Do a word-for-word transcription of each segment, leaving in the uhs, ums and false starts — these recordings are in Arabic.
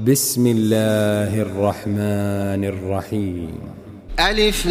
بسم الله الرحمن الرحيم. ألف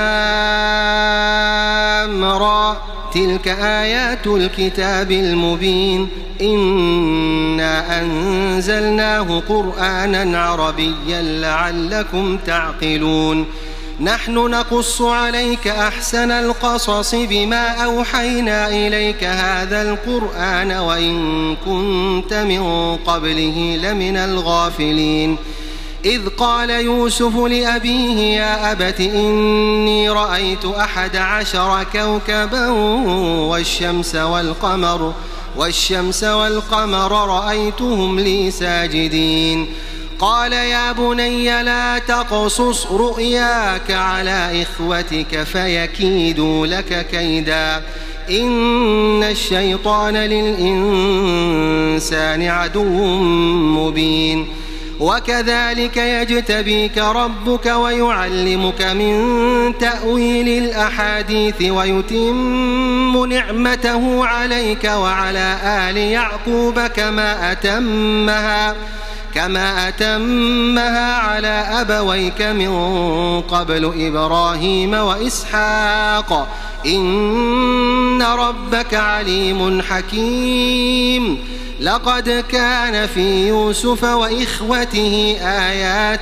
لام را، تلك آيات الكتاب المبين. إنا أنزلناه قرآنا عربيا لعلكم تعقلون. نحن نقص عليك أحسن القصص بما أوحينا إليك هذا القرآن وإن كنت من قبله لمن الغافلين. إذ قال يوسف لأبيه يا أبت إني رأيت أحد عشر كوكبا والشمس والقمر والشمس والقمر رأيتهم لي ساجدين. قال يا بني لا تقصص رؤياك على إخوتك فيكيدوا لك كيدا إن الشيطان للإنسان عدو مبين. وكذلك يجتبيك ربك ويعلمك من تأويل الأحاديث ويتم نعمته عليك وعلى آل يعقوب كما أتمها كما أتمها على أبويك من قبل إبراهيم وإسحاق إن ربك عليم حكيم. لقد كان في يوسف وإخوته آيات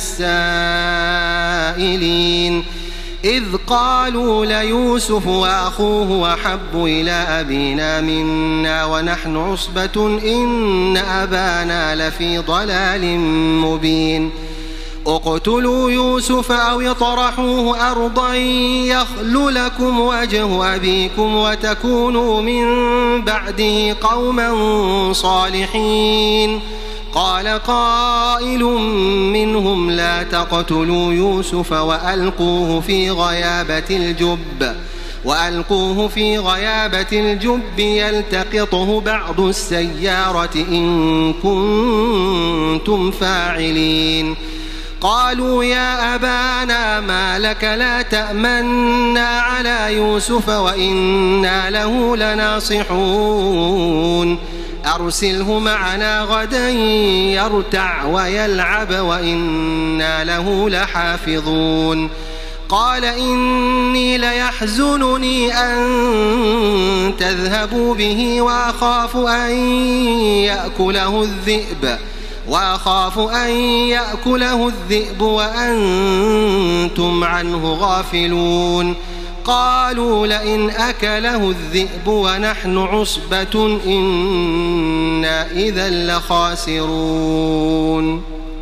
للسائلين إذ قالوا ليوسف وأخوه أحب إلى أبينا منا ونحن عصبة إن أبانا لفي ضلال مبين. اقتلوا يوسف أو اطرحوه أرضا يخل لكم وجه أبيكم وتكونوا من بعده قوما صالحين. قال قائل منهم لا تقتلوا يوسف وألقوه في غيابة الجب وألقوه في غيابة الجب يلتقطه بعض السيارة إن كنتم فاعلين. قالوا يا أبانا ما لك لا تأمنا على يوسف وإنا له لناصحون. أرسله معنا غدا يرتع ويلعب وإنا له لحافظون. قال إني ليحزنني أن تذهبوا به وأخاف أن يأكله الذئب وأخاف أن يأكله الذئب وأنتم عنه غافلون. قالوا لئن أكله الذئب ونحن عصبة إنا إذا لخاسرون.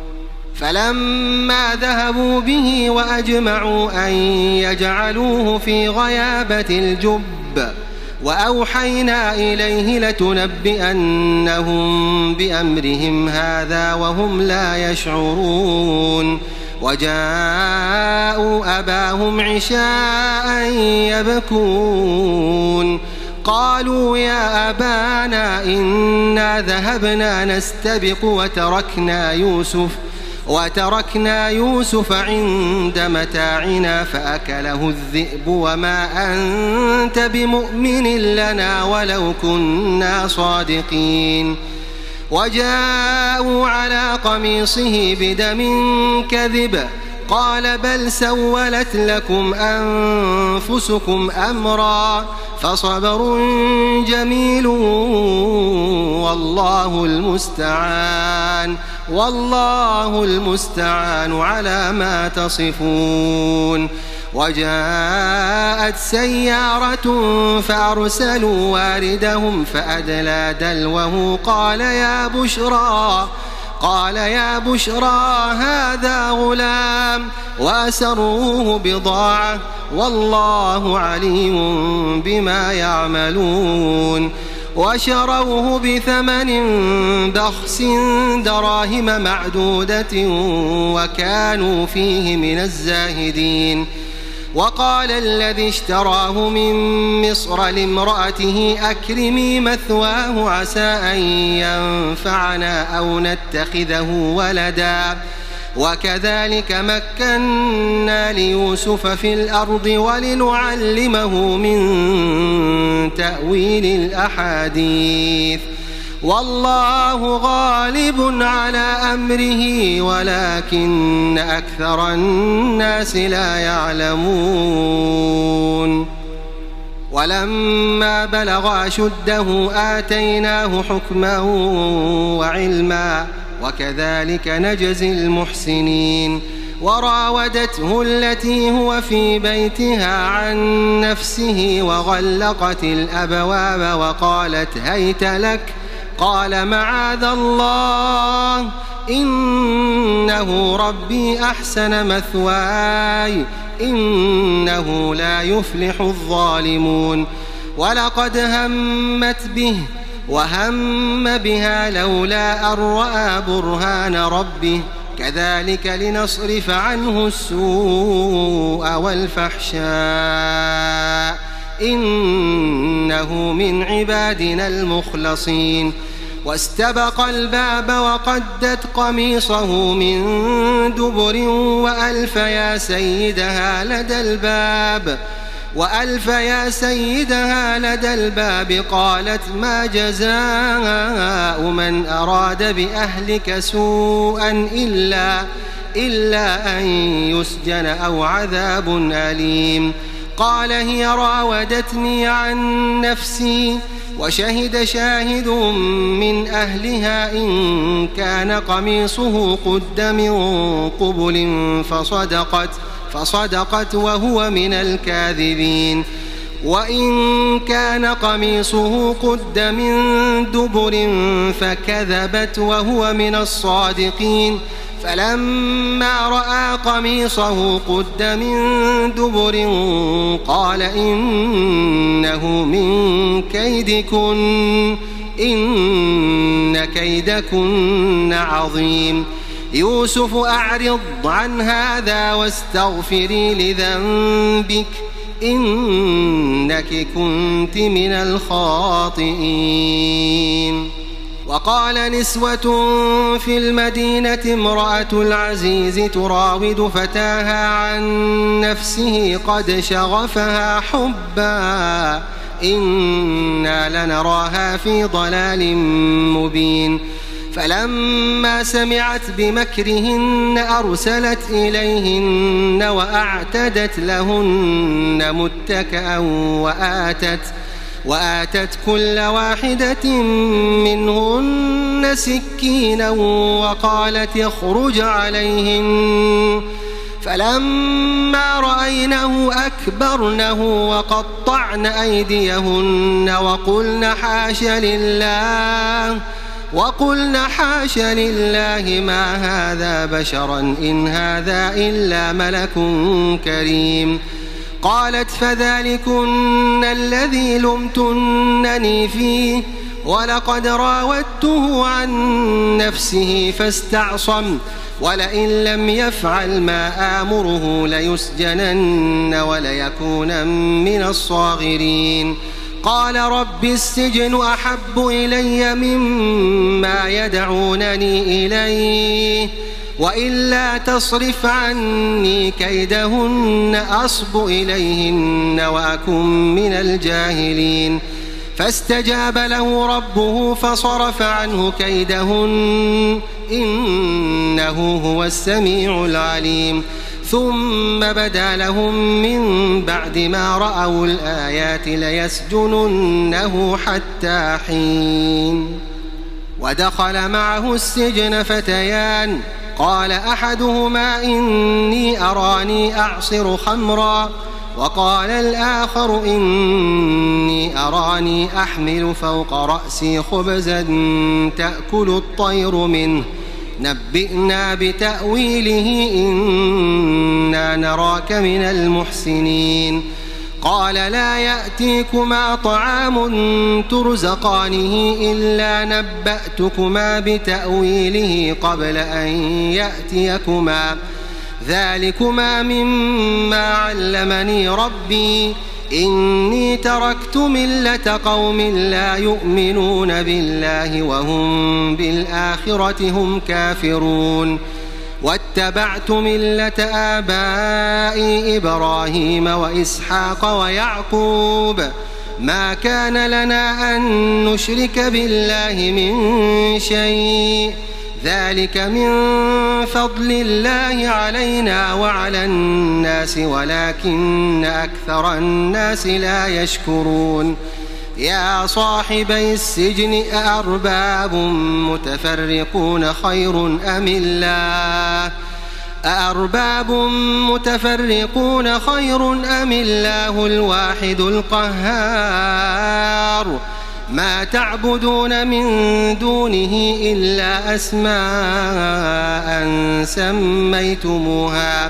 فلما ذهبوا به وأجمعوا أن يجعلوه في غيابة الجب وأوحينا إليه لتنبئنهم بأمرهم هذا وهم لا يشعرون. وجاءوا أباهم عشاء يبكون. قالوا يا أبانا إنا ذهبنا نستبق وتركنا يوسف وتركنا يوسف عند متاعنا فأكله الذئب وما أنت بمؤمن لنا ولو كنا صادقين. وجاءوا على قميصه بدم كذب قال بل سولت لكم أنفسكم أمرا فصبر جميل والله المستعان والله المستعان على ما تصفون. وجاءت سيارة فأرسلوا واردهم فأدلى دلوه قال يا بشرى قال يا بشرى هذا غلام وأسروه بضاعة والله عليم بما يعملون. وشروه بثمن بخس دراهم معدودة وكانوا فيه من الزاهدين. وقال الذي اشتراه من مصر لامرأته أكرمي مثواه عسى أن ينفعنا أو نتخذه ولدا. وكذلك مكنا ليوسف في الأرض ولنعلمه من تأويل الأحاديث والله غالب على أمره ولكن أكثر الناس لا يعلمون ولما بلغ أشده آتيناه حكما وعلما وكذلك نجزي المحسنين وراودته التي هو في بيتها عن نفسه وغلقت الأبواب وقالت هيت لك قال معاذ الله إنه ربي أحسن مثواي إنه لا يفلح الظالمون ولقد همت به وهم بها لولا أن رأى برهان ربه كذلك لنصرف عنه السوء والفحشاء إنه من عبادنا المخلصين واستبق الباب وقدت قميصه من دبر وألف يا سيدها لدى الباب وألف يا سيدها لدى الباب قالت ما جزاء من أراد بأهلك سوءا إلا, إلا أن يسجن أو عذاب أليم قال هي راودتني عن نفسي وشهد شاهد من أهلها إن كان قميصه قد من قبل فصدقت فصدقت وهو من الكاذبين وإن كان قميصه قد من دبر فكذبت وهو من الصادقين فلما رأى قميصه قد من دبر قال إنه من كيدكن إن كيدكن عظيم يوسف أعرض عن هذا واستغفري لذنبك إنك كنت من الخاطئين وقال نسوة في المدينة امرأة العزيز تراود فتاها عن نفسه قد شغفها حبا إنا لنراها في ضلال مبين فلما سمعت بمكرهن أرسلت إليهن وأعتدت لهن متكئا وآتت وآتت كل واحدة منهن سكينا وقالت اخرج عليهن فلما رأينه أكبرنه وقطعن أيديهن وقلن حاش لله وقلن حاش لله ما هذا بشرا إن هذا إلا ملك كريم قالت فذلكن الذي لمتنني فيه ولقد راودته عن نفسه فاستعصم ولئن لم يفعل ما آمره ليسجنن وليكون من الصاغرين قال رب السجن أحب إلي مما يدعونني إليه وإلا تصرف عني كيدهن أصب إليهن وأكن من الجاهلين فاستجاب له ربه فصرف عنه كيدهن إنه هو السميع العليم ثم بدا لهم من بعد ما رأوا الآيات ليسجننه حتى حين ودخل معه السجن فتيان قال أحدهما إني أراني أعصر خمرا وقال الآخر إني أراني أحمل فوق رأسي خبزا تأكل الطير منه نبئنا بتأويله إنا نراك من المحسنين قال لا يأتيكما طعام ترزقانه إلا نبأتكما بتأويله قبل أن يأتيكما ذلكما مما علمني ربي إني تركت ملة قوم لا يؤمنون بالله وهم بالآخرة هم كافرون واتبعت ملة آبائي إبراهيم وإسحاق ويعقوب ما كان لنا أن نشرك بالله من شيء ذلك من فضل الله علينا وعلى الناس ولكن أكثر الناس لا يشكرون يا صاحبي السجن أأرباب متفرقون خير أم الله أأرباب متفرقون خير أم الله الواحد القهار ما تعبدون من دونه إلا أسماء سميتموها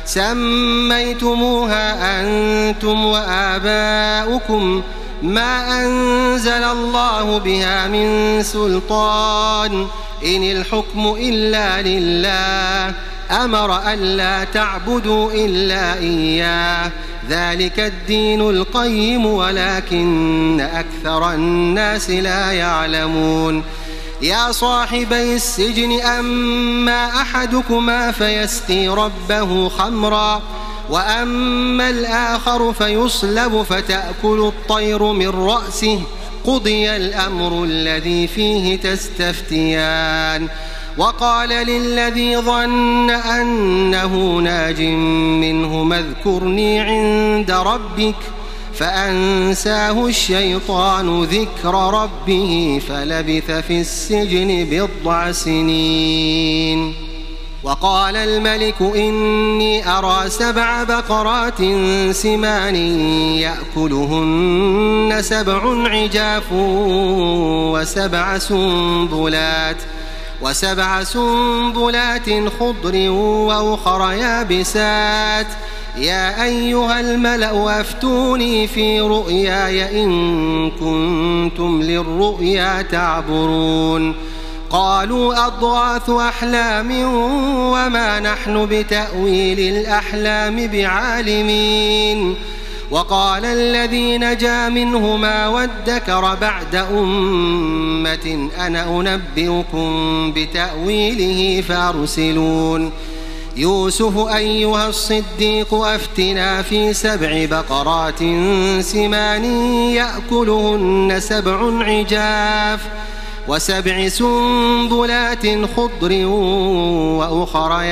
سميتموها أنتم وآباؤكم ما أنزل الله بها من سلطان إن الحكم إلا لله أمر ألا تعبدوا إلا إياه ذلك الدين القيم ولكن أكثر الناس لا يعلمون يا صاحبي السجن أما أحدكما فيسقي ربه خمرا وأما الآخر فيصلب فتأكل الطير من رأسه قضي الأمر الذي فيه تستفتيان وقال للذي ظن أنه ناج منهما اذكرني عند ربك فأنساه الشيطان ذكر ربه فلبث في السجن بضع سنين وقال الملك إني أرى سبع بقرات سمان يأكلهن سبع عجاف وسبع سنبلات وسبع سنبلات خضر وأخر يابسات يا أيها الملأ أفتوني في رؤياي إن كنتم للرؤيا تعبرون قالوا أضغاث أحلام وما نحن بتأويل الأحلام بعالمين وقال الذي نجا منهما وادكر بعد أمة أنا أنبئكم بتأويله فأرسلون يوسف أيها الصديق أفتنا في سبع بقرات سمان يأكلهن سبع عجاف وسبع سنبلات خضر وأخر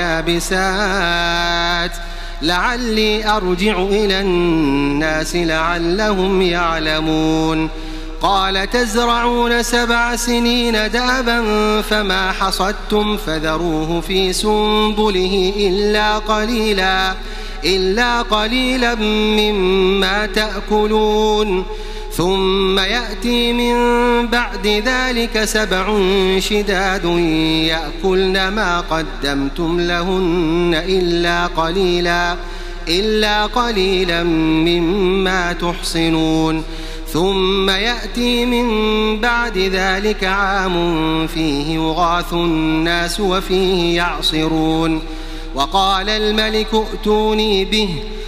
يابسات لعلي أرجع إلى الناس لعلهم يعلمون قال تزرعون سبع سنين دأبا فما حصدتم فذروه في سنبله إلا قليلا إلا قليلا مما تأكلون ثم يأتي من بعد ذلك سبع شداد يأكلن ما قدمتم لهن إلا قليلا إلا قليلا مما تحصنون ثم يأتي من بعد ذلك عام فيه يغاث الناس وفيه يعصرون وقال الملك ائتوني به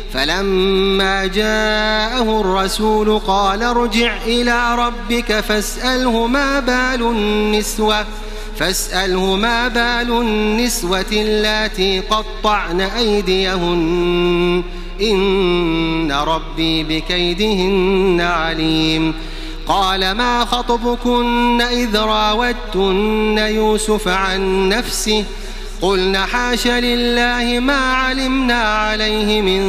فلما جاءه الرسول قال ارجع إلى ربك فاسأله ما بال النسوة فاسأله ما بال النسوة اللاتي قطعن أيديهن إن ربي بكيدهن عليم قال ما خطبكن إذ راوتن يوسف عن نفسه قلنا حاش لله ما علمنا عليه من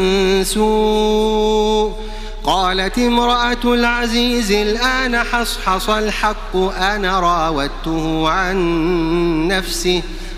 سوء قالت امرأة العزيز الآن حصحص الحق أنا راودته عن نفسه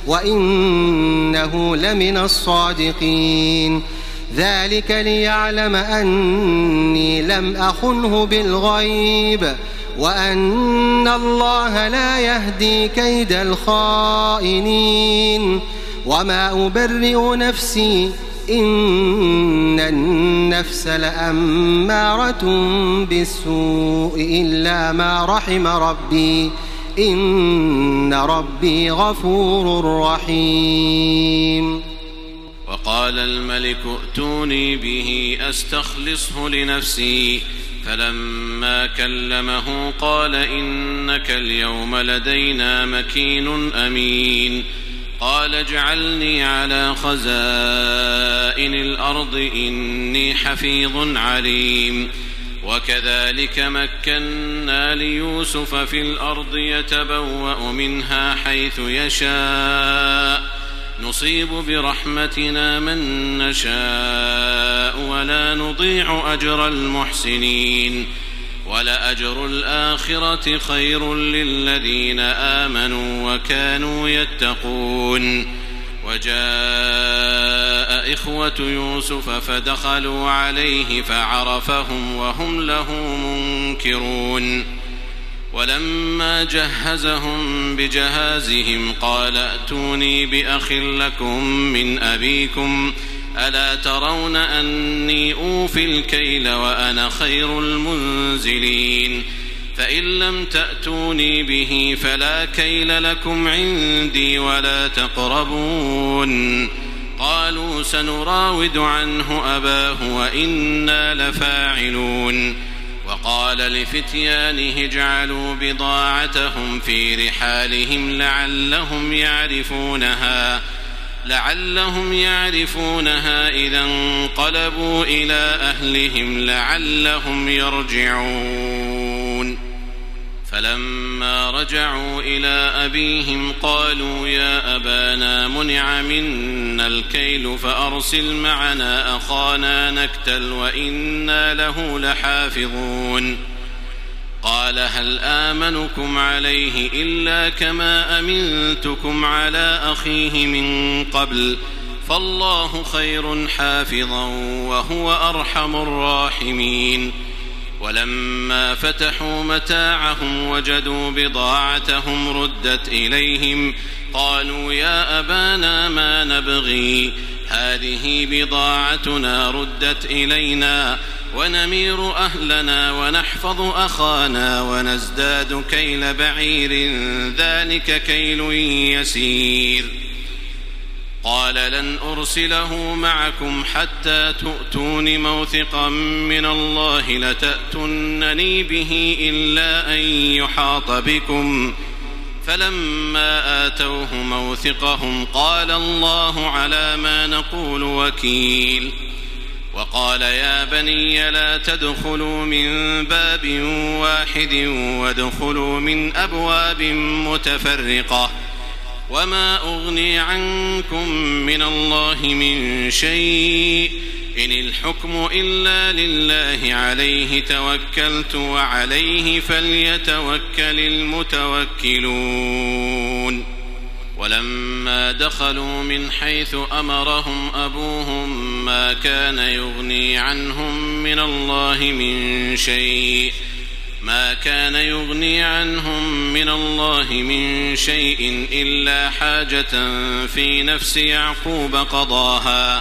وإنه لمن الصادقين ذلك ليعلم أني لم أخنه بالغيب وأن الله لا يهدي كيد الخائنين وما أبرئ نفسي إن النفس لأمارة بالسوء إلا ما رحم ربي إن ربي غفور رحيم وقال الملك ائتوني به أستخلصه لنفسي فلما كلمه قال إنك اليوم لدينا مكين أمين قال اجعلني على خزائن الأرض إني حفيظ عليم وكذلك مكنا ليوسف في الأرض يتبوأ منها حيث يشاء نصيب برحمتنا من نشاء ولا نضيع أجر المحسنين ولأجر الآخرة خير للذين آمنوا وكانوا يتقون. وجاء إخوة يوسف فدخلوا عليه فعرفهم وهم له منكرون. ولما جهزهم بجهازهم قال ائتوني بأخ لكم من أبيكم ألا ترون أني أوفي الكيل وأنا خير المنزلين فإن لم تأتوني به فلا كيل لكم عندي ولا تقربون. قالوا سنراود عنه أباه وإنا لفاعلون. وقال لفتيانه اجعلوا بضاعتهم في رحالهم لعلهم يعرفونها لعلهم يعرفونها إذا انقلبوا إلى أهلهم لعلهم يرجعون. فلما رجعوا إلى أبيهم قالوا يا أبانا منع منا الكيل فأرسل معنا أخانا نكتل وإنا له لحافظون. قال هل آمنكم عليه إلا كما أمنتكم على أخيه من قبل فالله خير حافظا وهو أرحم الراحمين. ولما فتحوا متاعهم وجدوا بضاعتهم ردت إليهم قالوا يا أبانا ما نبغي هذه بضاعتنا ردت إلينا ونمير أهلنا ونحفظ أخانا ونزداد كيل بعير ذلك كيل يسير. قال لن أرسله معكم حتى تؤتون موثقا من الله لتأتونني به إلا أن يحاط بكم. فلما آتوه موثقهم قال الله على ما نقول وكيل. وقال يا بني لا تدخلوا من باب واحد وادخلوا من أبواب متفرقة وما أغني عنكم من الله من شيء إن الحكم إلا لله عليه توكلت وعليه فليتوكل المتوكلون. ولما دخلوا من حيث أمرهم أبوهم ما كان يغني عنهم من الله من شيء ما كان يغني عنهم من الله من شيء إلا حاجة في نفس يعقوب قضاها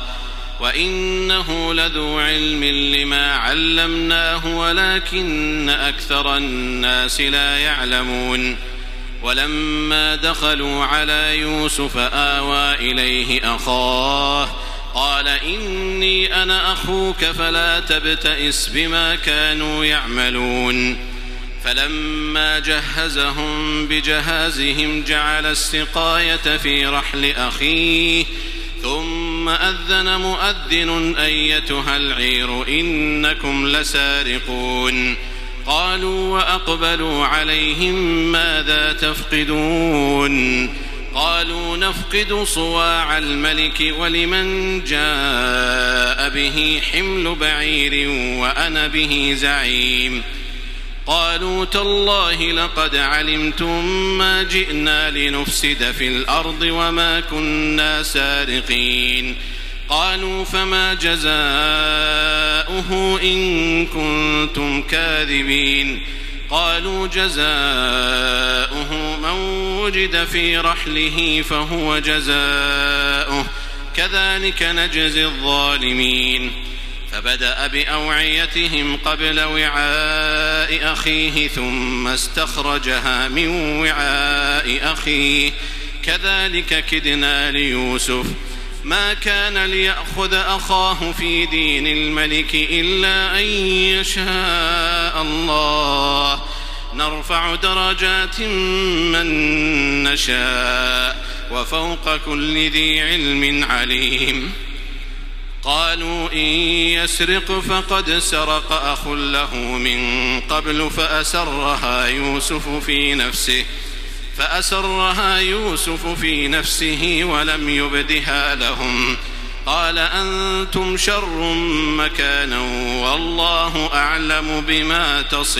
وإنه لذو علم لما علمناه ولكن أكثر الناس لا يعلمون. ولما دخلوا على يوسف آوى إليه أخاه قال إني أنا أخوك فلا تبتئس بما كانوا يعملون. فلما جهزهم بجهازهم جعل السقاية في رحل أخيه ثم أذن مؤذن أيتها العير إنكم لسارقون. قالوا وأقبلوا عليهم ماذا تفقدون؟ قالوا نفقد صواع الملك ولمن جاء به حمل بعير وأنا به زعيم. قالوا تالله لقد علمتم ما جئنا لنفسد في الأرض وما كنا سارقين. قالوا فما جزاؤه إن كنتم كاذبين؟ قالوا جزاؤه من وجد في رحله فهو جزاؤه كذلك نجزي الظالمين. فبدأ بأوعيتهم قبل وعاء أخيه ثم استخرجها من وعاء أخيه كذلك كدنا ليوسف ما كان ليأخذ أخاه في دين الملك إلا أن يشاء الله نرفع درجات من نشاء وفوق كل ذي علم عليم. قالوا إن يسرق فقد سرق أخ له من قبل فأسرها يوسف في نفسه فأسرها يوسف في نفسه ولم يبدها لهم قال أنتم شر مكانا والله أعلم بما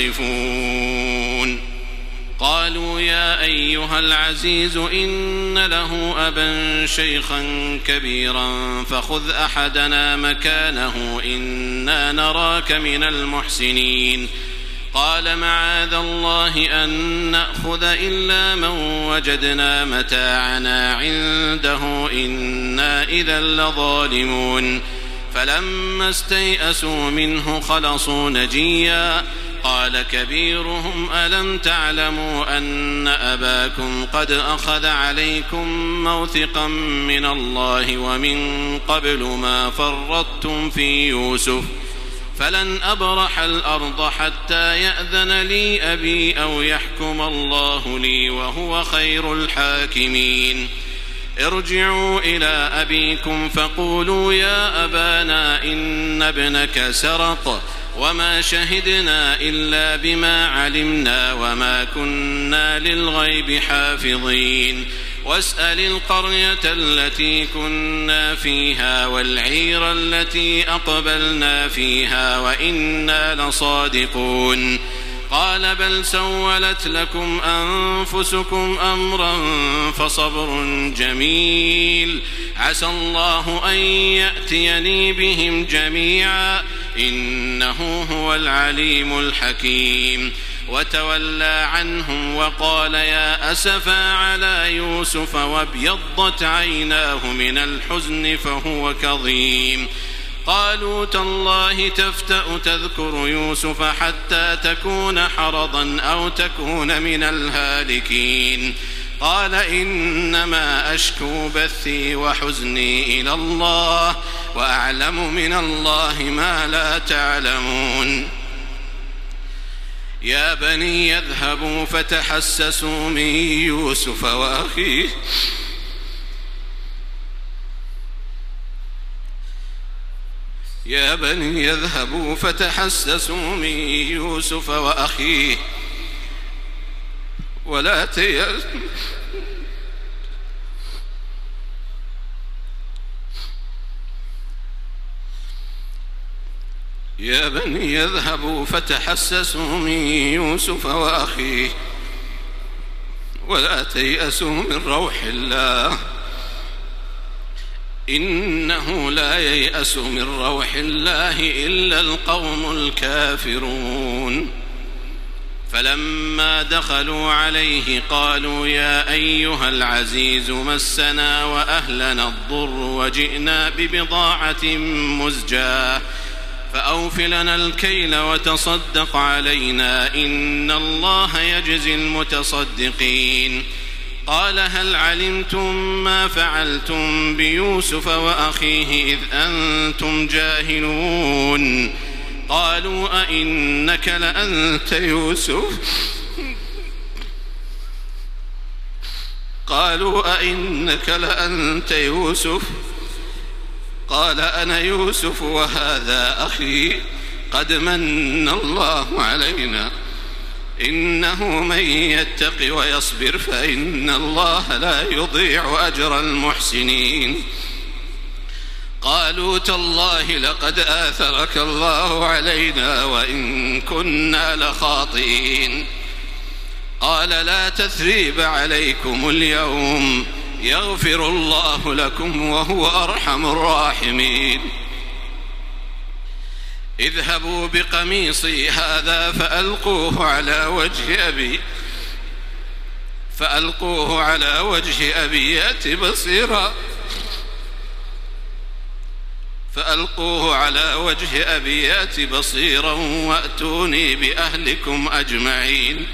تصفون. قالوا يا أيها العزيز إن له أبا شيخا كبيرا فخذ أحدنا مكانه إنا نراك من المحسنين. قال معاذ الله أن نأخذ إلا من وجدنا متاعنا عنده إنا إذا لظالمون. فلما استيئسوا منه خلصوا نجيا قال كبيرهم ألم تعلموا أن أباكم قد أخذ عليكم موثقا من الله ومن قبل ما فرطتم في يوسف فلن أبرح الأرض حتى يأذن لي أبي أو يحكم الله لي وهو خير الحاكمين. ارجعوا إلى أبيكم فقولوا يا أبانا إن ابنك سرق وما شهدنا إلا بما علمنا وما كنا للغيب حافظين. واسأل القرية التي كنا فيها والعير التي أقبلنا فيها وإنا لصادقون. قال بل سولت لكم أنفسكم أمرا فصبر جميل عسى الله أن يأتيني بهم جميعا إنه هو العليم الحكيم. وتولى عنهم وقال يا أسفا على يوسف وابيضت عيناه من الحزن فهو كظيم. قالوا تالله تفتأ تذكر يوسف حتى تكون حرضا أو تكون من الهالكين. قال إنما أشكو بثي وحزني إلى الله وأعلم من الله ما لا تعلمون. يا بني يذهبوا فتحسسوا من يوسف وأخيه يا بني يذهبوا فتحسسوا من يوسف وأخيه ولا تيأسوا يا بني يذهبوا فتحسسوا من يوسف وأخيه ولا تيأسوا من روح الله إنه لا ييأس من روح الله إلا القوم الكافرون. فلما دخلوا عليه قالوا يا أيها العزيز مسنا وأهلنا الضر وجئنا ببضاعة مزجاة فأوف لنا الكيل وتصدق علينا إن الله يجزي المتصدقين. قال هل علمتم ما فعلتم بيوسف وأخيه إذ أنتم جاهلون؟ قالوا أئنك لأنت يوسف قالوا أئنك لأنت يوسف قال أنا يوسف وهذا أخي قد من الله علينا إنه من يتق ويصبر فإن الله لا يضيع أجر المحسنين. قالوا تالله لقد آثرك الله علينا وإن كنا لخاطئين. قال لا تثريب عليكم اليوم يغفر الله لكم وهو أرحم الراحمين. اذهبوا بقميصي هذا فألقوه على وجه أبي فألقوه على وجه أبي يأت بصيرا فألقوه على وجه أبي يأت بصيرا وأتوني بأهلكم أجمعين.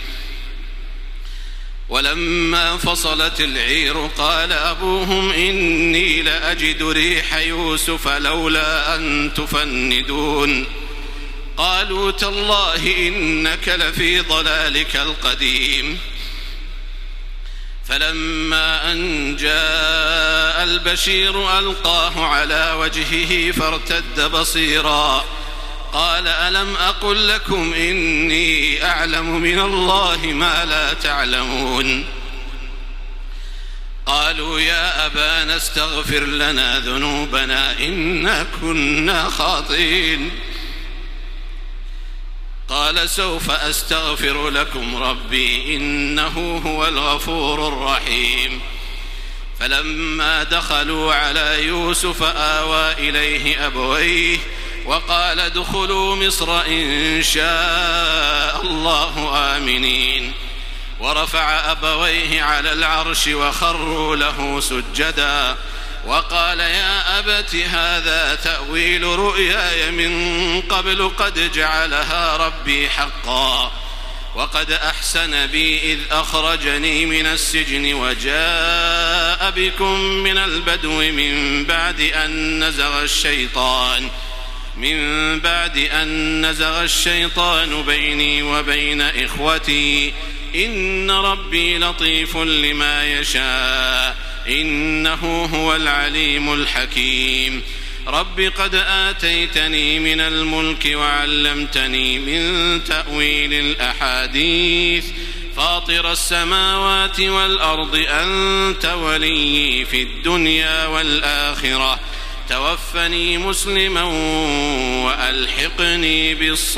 ولما فصلت العير قال أبوهم إني لأجد ريح يوسف لولا أن تفندون. قالوا تالله إنك لفي ضلالك القديم. فلما أن جاء البشير ألقاه على وجهه فارتد بصيرا قال ألم أقل لكم إني أعلم من الله ما لا تعلمون قالوا يا أبانا استغفر لنا ذنوبنا إنا كنا خاطئين قال سوف أستغفر لكم ربي إنه هو الغفور الرحيم فلما دخلوا على يوسف آوى إليه أبويه وقال ادخلوا مصر إن شاء الله آمنين ورفع أبويه على العرش وخروا له سجدا وقال يا أبت هذا تأويل رؤياي من قبل قد جعلها ربي حقا وقد أحسن بي إذ أخرجني من السجن وجاء بكم من البدو من بعد أن نزغ الشيطان من بعد أن نزغ الشيطان بيني وبين إخوتي إن ربي لطيف لما يشاء إنه هو العليم الحكيم رب قد آتيتني من الملك وعلمتني من تأويل الأحاديث فاطر السماوات والأرض أنت ولي في الدنيا والآخرة توفني مسلما وألحقني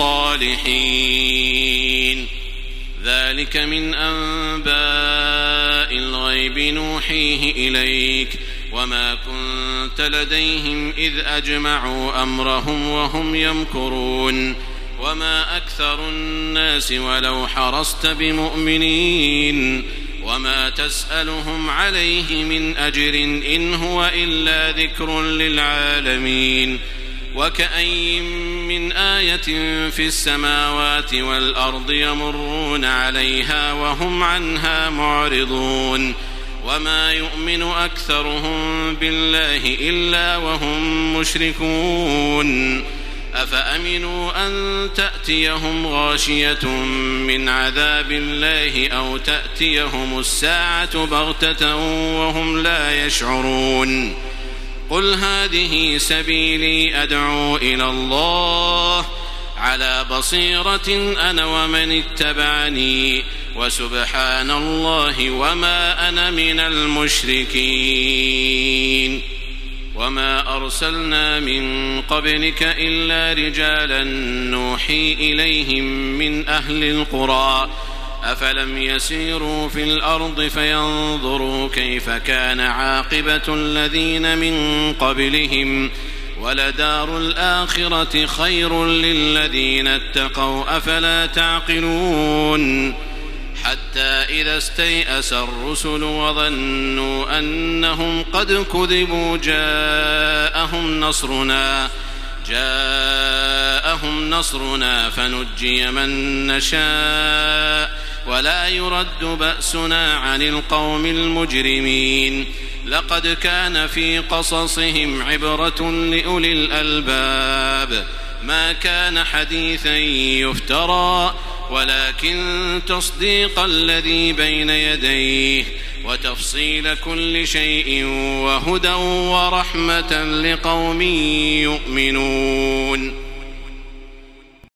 بالصالحين ذلك من أنباء الغيب نوحيه إليك وما كنت لديهم إذ أجمعوا أمرهم وهم يمكرون وما أكثر الناس ولو حرصت بمؤمنين وما تسألهم عليه من أجر إن هو إلا ذكر للعالمين وكأين من آية في السماوات والأرض يمرون عليها وهم عنها معرضون وما يؤمن أكثرهم بالله إلا وهم مشركون أفأمنوا أن تأتيهم غاشية من عذاب الله أو تأتيهم الساعة بغتة وهم لا يشعرون قل هذه سبيلي أدعو إلى الله على بصيرة أنا ومن اتبعني وسبحان الله وما أنا من المشركين وما أرسلنا من قبلك إلا رجالا نوحي إليهم من أهل القرى أفلم يسيروا في الأرض فينظروا كيف كان عاقبة الذين من قبلهم ولدار الآخرة خير للذين اتقوا أفلا تعقلون حتى إذا استيأس الرسل وظنوا أنهم قد كذبوا جاءهم نصرنا جاءهم نصرنا فنجي من نشاء ولا يرد بأسنا عن القوم المجرمين لقد كان في قصصهم عبرة لأولي الألباب ما كان حديثا يفترى ولكن تصديق الذي بين يديه وتفصيل كل شيء وهدى ورحمة لقوم يؤمنون